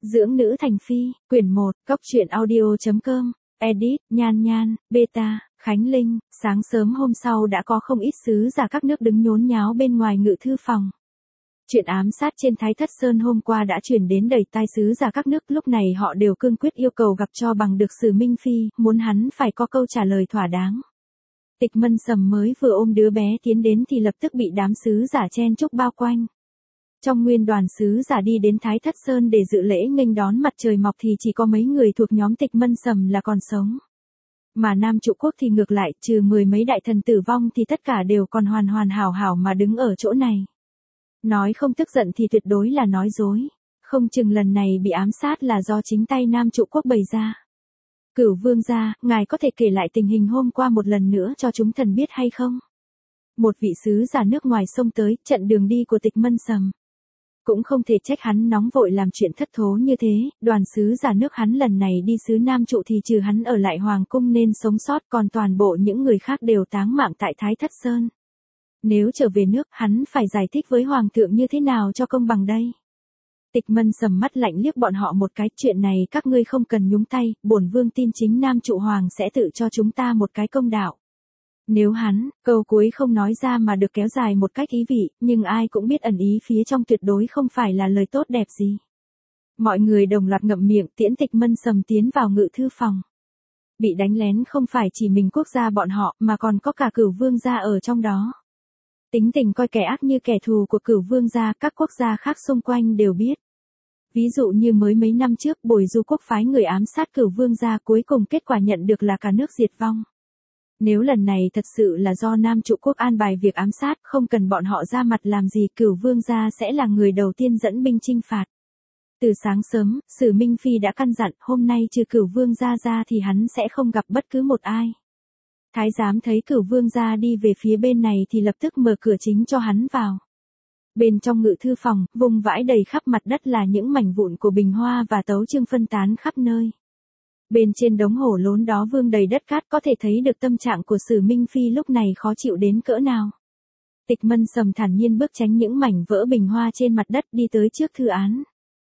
Dưỡng nữ thành phi, quyển 1, Cốc truyện audio.com, edit, Nhan Nhan, Beta, Khánh Linh. Sáng sớm hôm sau đã có không ít sứ giả các nước đứng nhốn nháo bên ngoài ngự thư phòng. Chuyện ám sát trên Thái Thất Sơn hôm qua đã truyền đến đầy tai sứ giả các nước, lúc này họ đều cương quyết yêu cầu gặp cho bằng được Sử Minh Phi, muốn hắn phải có câu trả lời thỏa đáng. Tịch Mân Sầm mới vừa ôm đứa bé tiến đến thì lập tức bị đám sứ giả chen chúc bao quanh. Trong nguyên đoàn sứ giả đi đến Thái Thất Sơn để dự lễ nghênh đón mặt trời mọc thì chỉ có mấy người thuộc nhóm Tịch Mân Sầm là còn sống. Mà Nam Trụ Quốc thì ngược lại, trừ mười mấy đại thần tử vong thì tất cả đều còn hoàn hoàn hảo hảo mà đứng ở chỗ này. Nói không tức giận thì tuyệt đối là nói dối. Không chừng lần này bị ám sát là do chính tay Nam Trụ Quốc bày ra. Cửu vương gia, ngài có thể kể lại tình hình hôm qua một lần nữa cho chúng thần biết hay không? Một vị sứ giả nước ngoài xông tới, chặn đường đi của Tịch Mân Sầm. Cũng không thể trách hắn nóng vội làm chuyện thất thố như thế, đoàn sứ giả nước hắn lần này đi xứ Nam Trụ thì trừ hắn ở lại Hoàng Cung nên sống sót, còn toàn bộ những người khác đều táng mạng tại Thái Thất Sơn. Nếu trở về nước, hắn phải giải thích với Hoàng thượng như thế nào cho công bằng đây? Tịch Mân Sầm mắt lạnh liếc bọn họ một cái, chuyện này các ngươi không cần nhúng tay, bổn vương tin chính Nam Trụ Hoàng sẽ tự cho chúng ta một cái công đạo. Nếu hắn, câu cuối không nói ra mà được kéo dài một cách ý vị, nhưng ai cũng biết ẩn ý phía trong tuyệt đối không phải là lời tốt đẹp gì. Mọi người đồng loạt ngậm miệng tiễn Tịch Mân Sầm tiến vào ngự thư phòng. Bị đánh lén không phải chỉ mình quốc gia bọn họ mà còn có cả Cửu vương gia ở trong đó. Tính tình coi kẻ ác như kẻ thù của Cửu vương gia các quốc gia khác xung quanh đều biết. Ví dụ như mới mấy năm trước Bồi Du quốc phái người ám sát Cửu vương gia, cuối cùng kết quả nhận được là cả nước diệt vong. Nếu lần này thật sự là do Nam Trụ Quốc an bài việc ám sát, không cần bọn họ ra mặt làm gì, Cửu vương gia sẽ là người đầu tiên dẫn binh chinh phạt. Từ sáng sớm, Sử Minh Phi đã căn dặn, hôm nay trừ Cửu vương gia ra thì hắn sẽ không gặp bất cứ một ai. Thái giám thấy Cửu vương gia đi về phía bên này thì lập tức mở cửa chính cho hắn vào. Bên trong ngự thư phòng, vùng vãi đầy khắp mặt đất là những mảnh vụn của bình hoa và tấu chương phân tán khắp nơi. Bên trên đống hổ lốn đó vương đầy đất cát, có thể thấy được tâm trạng của Sử Minh Phi lúc này khó chịu đến cỡ nào. Tịch Mân Sầm thản nhiên bước tránh những mảnh vỡ bình hoa trên mặt đất đi tới trước thư án.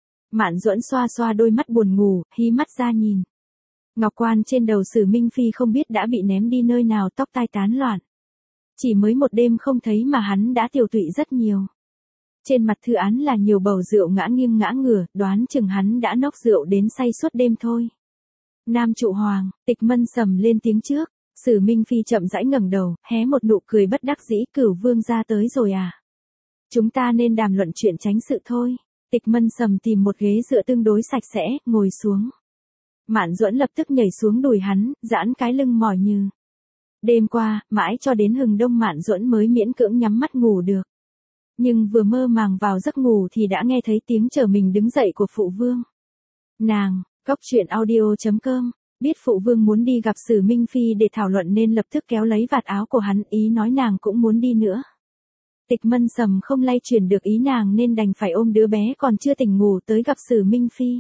Mạn Duẫn xoa xoa đôi mắt buồn ngủ, hí mắt ra nhìn. Ngọc quan trên đầu Sử Minh Phi không biết đã bị ném đi nơi nào, tóc tai tán loạn. Chỉ mới một đêm không thấy mà hắn đã tiều tụy rất nhiều. Trên mặt thư án là nhiều bầu rượu ngã nghiêng ngã ngửa, đoán chừng hắn đã nốc rượu đến say suốt đêm thôi. Nam Trụ Hoàng, Tịch Mân Sầm lên tiếng trước. Sử Minh Phi chậm rãi ngẩng đầu, hé một nụ cười bất đắc dĩ, Cửu vương gia tới rồi à? Chúng ta nên đàm luận chuyện tránh sự thôi. Tịch Mân Sầm tìm một ghế dựa tương đối sạch sẽ, ngồi xuống. Mạn Duẫn lập tức nhảy xuống đùi hắn, giãn cái lưng mỏi như. Đêm qua, mãi cho đến hừng đông Mạn Duẫn mới miễn cưỡng nhắm mắt ngủ được. Nhưng vừa mơ màng vào giấc ngủ thì đã nghe thấy tiếng chở mình đứng dậy của phụ vương. Nàng, Cốc truyện audio.com, biết phụ vương muốn đi gặp Sử Minh Phi để thảo luận nên lập tức kéo lấy vạt áo của hắn, ý nói nàng cũng muốn đi nữa. Tịch Mân Sầm không lay chuyển được ý nàng nên đành phải ôm đứa bé còn chưa tỉnh ngủ tới gặp Sử Minh Phi.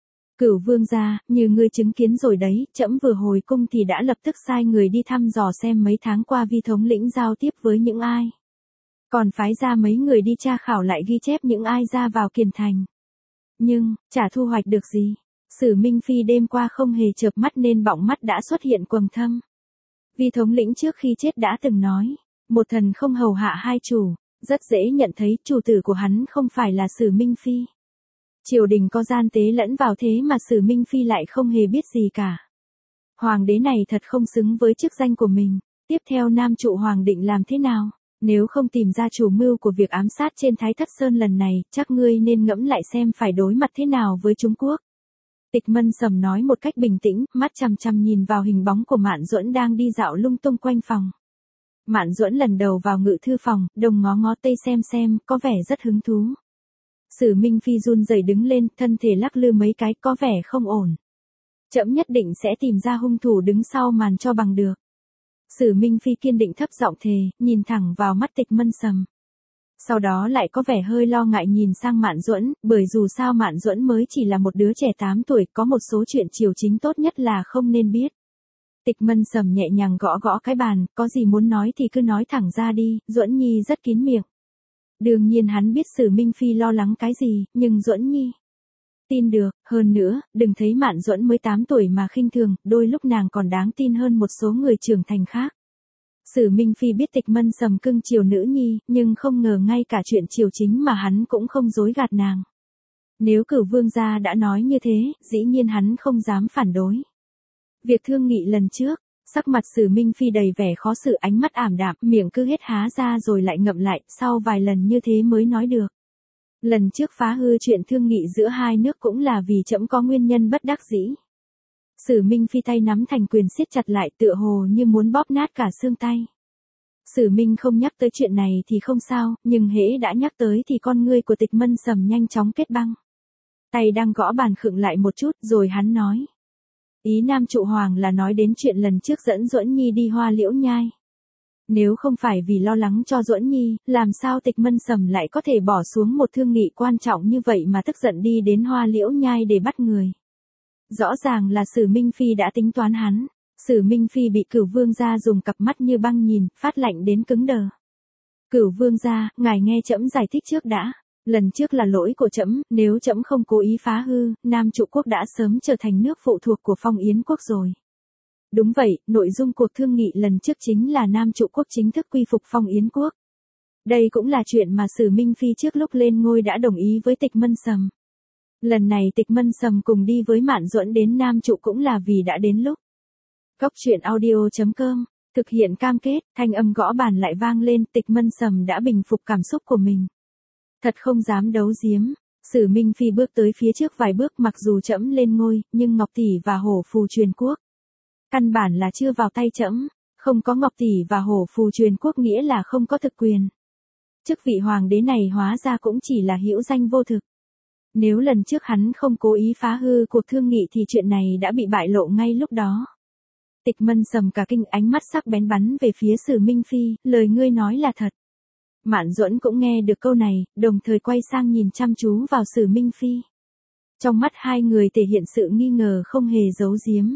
Cửu vương gia, như ngươi chứng kiến rồi đấy, trẫm vừa hồi cung thì đã lập tức sai người đi thăm dò xem mấy tháng qua Vi thống lĩnh giao tiếp với những ai. Còn phái ra mấy người đi tra khảo lại ghi chép những ai ra vào Kiền Thành. Nhưng, chả thu hoạch được gì. Sử Minh Phi đêm qua không hề chợp mắt nên bọng mắt đã xuất hiện quầng thâm. Vi thống lĩnh trước khi chết đã từng nói, một thần không hầu hạ hai chủ, rất dễ nhận thấy chủ tử của hắn không phải là Sử Minh Phi. Triều đình có gian tế lẫn vào thế mà Sử Minh Phi lại không hề biết gì cả. Hoàng đế này thật không xứng với chức danh của mình. Tiếp theo Nam Trụ Hoàng định làm thế nào? Nếu không tìm ra chủ mưu của việc ám sát trên Thái Thất Sơn lần này, chắc ngươi nên ngẫm lại xem phải đối mặt thế nào với Trung Quốc. Tịch Mân Sầm nói một cách bình tĩnh, mắt chằm chằm nhìn vào hình bóng của Mạn Duẫn đang đi dạo lung tung quanh phòng. Mạn Duẫn lần đầu vào ngự thư phòng, đồng ngó ngó tây xem, có vẻ rất hứng thú. Sử Minh Phi run rẩy đứng lên, thân thể lắc lư mấy cái, có vẻ không ổn. Trẫm nhất định sẽ tìm ra hung thủ đứng sau màn cho bằng được. Sử Minh Phi kiên định thấp giọng thề, nhìn thẳng vào mắt Tịch Mân Sầm. Sau đó lại có vẻ hơi lo ngại nhìn sang Mạn Duẫn, bởi dù sao Mạn Duẫn mới chỉ là một đứa trẻ 8 tuổi, có một số chuyện triều chính tốt nhất là không nên biết. Tịch Mân Sầm nhẹ nhàng gõ gõ cái bàn, có gì muốn nói thì cứ nói thẳng ra đi, Duẫn Nhi rất kín miệng. Đương nhiên hắn biết Sử Minh Phi lo lắng cái gì, nhưng Duẫn Nhi. Tin được, hơn nữa, đừng thấy Mạn Duẫn mới 8 tuổi mà khinh thường, đôi lúc nàng còn đáng tin hơn một số người trưởng thành khác. Sử Minh Phi biết Tịch Mân Sầm cưng chiều nữ nhi, nhưng không ngờ ngay cả chuyện chiều chính mà hắn cũng không dối gạt nàng. Nếu Cửu Vương gia đã nói như thế, dĩ nhiên hắn không dám phản đối. Việc thương nghị lần trước, sắc mặt Sử Minh Phi đầy vẻ khó xử, ánh mắt ảm đạm, miệng cứ hết há ra rồi lại ngậm lại, sau vài lần như thế mới nói được. Lần trước phá hư chuyện thương nghị giữa hai nước cũng là vì trẫm có nguyên nhân bất đắc dĩ. Sử Minh Phi tay nắm thành quyền siết chặt lại, tựa hồ như muốn bóp nát cả xương tay. Sử Minh không nhắc tới chuyện này thì không sao, nhưng hễ đã nhắc tới thì con ngươi của Tịch Mân Sầm nhanh chóng kết băng. Tay đang gõ bàn khựng lại một chút, rồi hắn nói. Ý Nam Trụ Hoàng là nói đến chuyện lần trước dẫn Duẫn Nhi đi Hoa Liễu Nhai. Nếu không phải vì lo lắng cho Duẫn Nhi, làm sao Tịch Mân Sầm lại có thể bỏ xuống một thương nghị quan trọng như vậy mà tức giận đi đến Hoa Liễu Nhai để bắt người. Rõ ràng là Sử Minh Phi đã tính toán hắn. Sử Minh Phi bị Cửu Vương gia dùng cặp mắt như băng nhìn, phát lạnh đến cứng đờ. Cửu Vương gia, ngài nghe trẫm giải thích trước đã. Lần trước là lỗi của trẫm, nếu trẫm không cố ý phá hư, Nam Trụ Quốc đã sớm trở thành nước phụ thuộc của Phong Yến Quốc rồi. Đúng vậy, nội dung cuộc thương nghị lần trước chính là Nam Trụ Quốc chính thức quy phục Phong Yến Quốc. Đây cũng là chuyện mà Sử Minh Phi trước lúc lên ngôi đã đồng ý với Tịch Mân Sầm. Lần này Tịch Mân Sầm cùng đi với Mạn Duẫn đến Nam Trụ cũng là vì đã đến lúc. Cóc truyện audio.com thực hiện cam kết, thanh âm gõ bàn lại vang lên, Tịch Mân Sầm đã bình phục cảm xúc của mình. Thật không dám đấu giếm. Sử Minh Phi bước tới phía trước vài bước, mặc dù trẫm lên ngôi, nhưng Ngọc Tỷ và Hổ Phù truyền quốc căn bản là chưa vào tay trẫm. Không có Ngọc Tỷ và Hổ Phù truyền quốc nghĩa là không có thực quyền. Chức vị hoàng đế này hóa ra cũng chỉ là hữu danh vô thực. Nếu lần trước hắn không cố ý phá hư cuộc thương nghị thì chuyện này đã bị bại lộ ngay lúc đó. Tịch Mân Sầm cả kinh, ánh mắt sắc bén bắn về phía Sử Minh Phi, lời ngươi nói là thật. Mạn Duẫn cũng nghe được câu này, đồng thời quay sang nhìn chăm chú vào Sử Minh Phi. Trong mắt hai người thể hiện sự nghi ngờ không hề giấu giếm.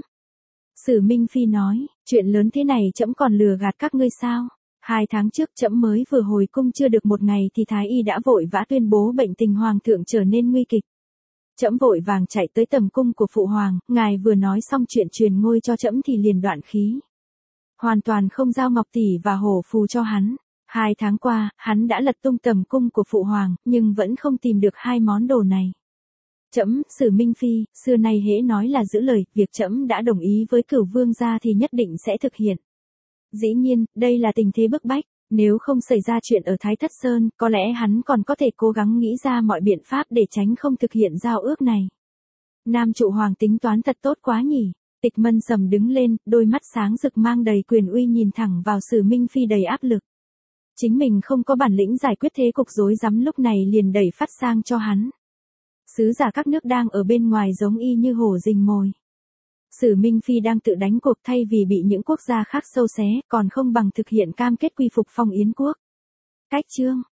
Sử Minh Phi nói, chuyện lớn thế này trẫm còn lừa gạt các ngươi sao? 2 tháng trước trẫm mới vừa hồi cung chưa được một ngày thì Thái Y đã vội vã tuyên bố bệnh tình Hoàng thượng trở nên nguy kịch. Trẫm vội vàng chạy tới tầm cung của Phụ Hoàng, ngài vừa nói xong chuyện truyền ngôi cho trẫm thì liền đoạn khí. Hoàn toàn không giao Ngọc Tỷ và Hổ Phù cho hắn. 2 tháng qua, hắn đã lật tung tầm cung của Phụ Hoàng, nhưng vẫn không tìm được hai món đồ này. Trẫm, Sử Minh Phi, xưa nay hễ nói là giữ lời, việc trẫm đã đồng ý với Cửu Vương gia thì nhất định sẽ thực hiện. Dĩ nhiên, đây là tình thế bức bách, nếu không xảy ra chuyện ở Thái Thất Sơn, có lẽ hắn còn có thể cố gắng nghĩ ra mọi biện pháp để tránh không thực hiện giao ước này. Nam Trụ Hoàng tính toán thật tốt quá nhỉ. Tịch Mân Sầm đứng lên, đôi mắt sáng rực mang đầy quyền uy nhìn thẳng vào Sử Minh Phi đầy áp lực. Chính mình không có bản lĩnh giải quyết thế cục rối rắm lúc này liền đẩy phát sang cho hắn. Sứ giả các nước đang ở bên ngoài giống y như hổ rình mồi. Sử Minh Phi đang tự đánh cuộc, thay vì bị những quốc gia khác xâu xé, còn không bằng thực hiện cam kết quy phục Phong Yến Quốc. Cách chương